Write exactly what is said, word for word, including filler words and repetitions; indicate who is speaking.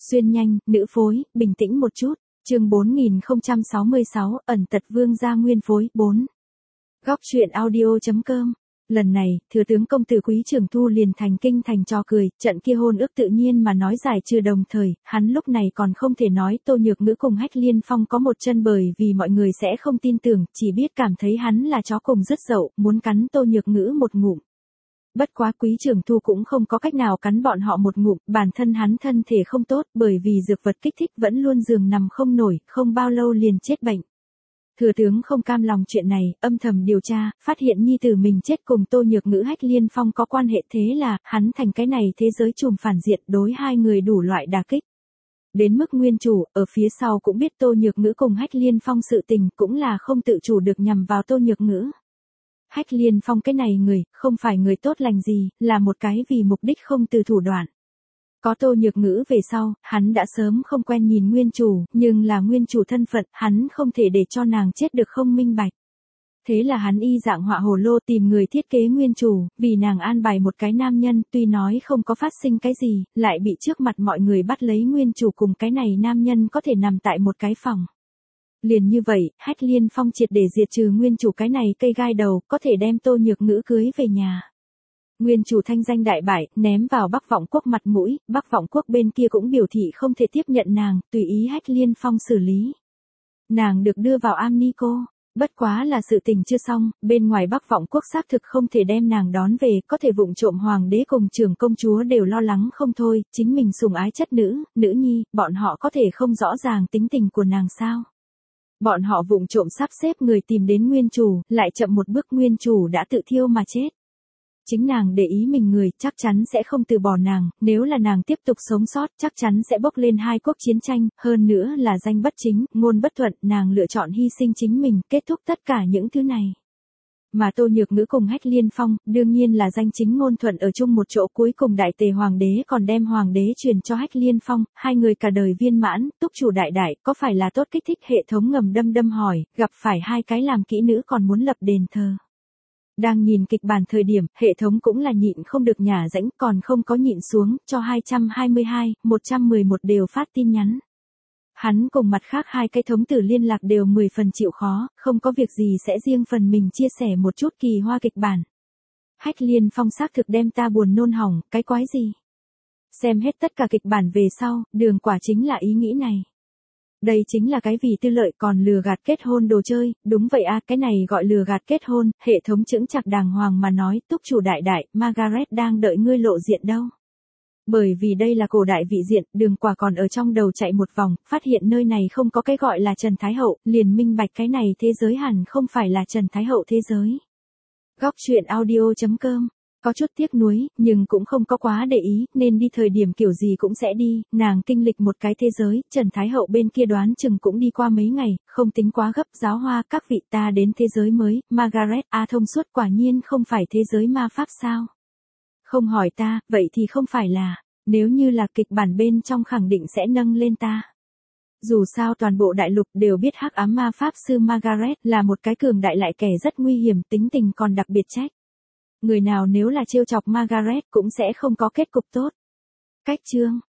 Speaker 1: Xuyên nhanh, nữ phối, bình tĩnh một chút. Chương bốn nghìn không trăm sáu mươi sáu, ẩn tật vương gia nguyên phối, bốn. Góc truyện audio chấm com. Lần này, thừa tướng công tử Quý Trường Thu liền thành kinh thành trò cười, trận kia hôn ước tự nhiên mà nói giải trừ đồng thời, hắn lúc này còn không thể nói Tô Nhược Ngữ cùng Hách Liên Phong có một chân bởi vì mọi người sẽ không tin tưởng, chỉ biết cảm thấy hắn là chó cùng rứt dậu, muốn cắn Tô Nhược Ngữ một ngụm. Bất quá Quý Trường Thu cũng không có cách nào cắn bọn họ một ngụm, bản thân hắn thân thể không tốt bởi vì dược vật kích thích vẫn luôn giường nằm không nổi, không bao lâu liền chết bệnh. Thừa tướng không cam lòng chuyện này, âm thầm điều tra, phát hiện nhi tử mình chết cùng Tô Nhược Ngữ Hách Liên Phong có quan hệ, thế là, hắn thành cái này thế giới trùm phản diện đối hai người đủ loại đả kích. Đến mức nguyên chủ, ở phía sau cũng biết Tô Nhược Ngữ cùng Hách Liên Phong sự tình, cũng là không tự chủ được nhằm vào Tô Nhược Ngữ. Hách Liên Phong cái này người, không phải người tốt lành gì, là một cái vì mục đích không từ thủ đoạn. Có Tô Nhược Ngữ về sau, hắn đã sớm không quen nhìn nguyên chủ, nhưng là nguyên chủ thân phận, hắn không thể để cho nàng chết được không minh bạch. Thế là hắn y dạng họa hồ lô tìm người thiết kế nguyên chủ, vì nàng an bài một cái nam nhân, tuy nói không có phát sinh cái gì, lại bị trước mặt mọi người bắt lấy nguyên chủ cùng cái này nam nhân có thể nằm tại một cái phòng. Liền như vậy, Hách Liên Phong triệt để diệt trừ nguyên chủ cái này cây gai đầu, có thể đem Tô Nhược Ngữ cưới về nhà. Nguyên chủ thanh danh đại bại, ném vào Bắc Vọng Quốc mặt mũi, Bắc Vọng Quốc bên kia cũng biểu thị không thể tiếp nhận nàng, tùy ý Hách Liên Phong xử lý. Nàng được đưa vào Amnico, bất quá là sự tình chưa xong, bên ngoài Bắc Vọng Quốc xác thực không thể đem nàng đón về, có thể vụng trộm hoàng đế cùng trưởng công chúa đều lo lắng không thôi, chính mình sủng ái chất nữ, nữ nhi, bọn họ có thể không rõ ràng tính tình của nàng sao. Bọn họ vụng trộm sắp xếp người tìm đến nguyên chủ, lại chậm một bước nguyên chủ đã tự thiêu mà chết. Chính nàng để ý mình người, chắc chắn sẽ không từ bỏ nàng, nếu là nàng tiếp tục sống sót, chắc chắn sẽ bốc lên hai quốc chiến tranh, hơn nữa là danh bất chính, ngôn bất thuận, nàng lựa chọn hy sinh chính mình, kết thúc tất cả những thứ này. Mà Tô Nhược Ngữ cùng Hách Liên Phong, đương nhiên là danh chính ngôn thuận ở chung một chỗ, cuối cùng đại tề hoàng đế còn đem hoàng đế truyền cho Hách Liên Phong, hai người cả đời viên mãn, túc chủ đại đại, có phải là tốt kích thích hệ thống ngầm đâm đâm hỏi, gặp phải hai cái làm kỹ nữ còn muốn lập đền thờ. Đang nhìn kịch bản thời điểm, hệ thống cũng là nhịn không được nhả rãnh, còn không có nhịn xuống, cho hai trăm hai mươi hai, một trăm mười một đều phát tin nhắn. Hắn cùng mặt khác hai cái thống tử liên lạc đều mười phần chịu khó, không có việc gì sẽ riêng phần mình chia sẻ một chút kỳ hoa kịch bản. Hách Liên Phong xác thực đem ta buồn nôn hỏng, cái quái gì? Xem hết tất cả kịch bản về sau, đường quả chính là ý nghĩ này. Đây chính là cái vì tư lợi còn lừa gạt kết hôn đồ chơi, đúng vậy à, cái này gọi lừa gạt kết hôn, hệ thống chững chạc đàng hoàng mà nói, túc chủ đại đại, Margaret đang đợi ngươi lộ diện đâu. Bởi vì đây là cổ đại vị diện, đường quả còn ở trong đầu chạy một vòng, phát hiện nơi này không có cái gọi là Trần Thái Hậu, liền minh bạch cái này thế giới hẳn không phải là Trần Thái Hậu thế giới. Góc truyện audio chấm com. Có chút tiếc nuối, nhưng cũng không có quá để ý, nên đi thời điểm kiểu gì cũng sẽ đi, nàng kinh lịch một cái thế giới, Trần Thái Hậu bên kia đoán chừng cũng đi qua mấy ngày, không tính quá gấp. Giáo hoa các vị, ta đến thế giới mới, Margaret, a thông suốt, quả nhiên không phải thế giới ma pháp sao? Không hỏi ta, vậy thì không phải là, nếu như là kịch bản bên trong khẳng định sẽ nâng lên ta. Dù sao toàn bộ đại lục đều biết hắc ám ma pháp sư Margaret là một cái cường đại lại kẻ rất nguy hiểm, tính tình còn đặc biệt trách. Người nào nếu là trêu chọc Margaret cũng sẽ không có kết cục tốt. Cách chương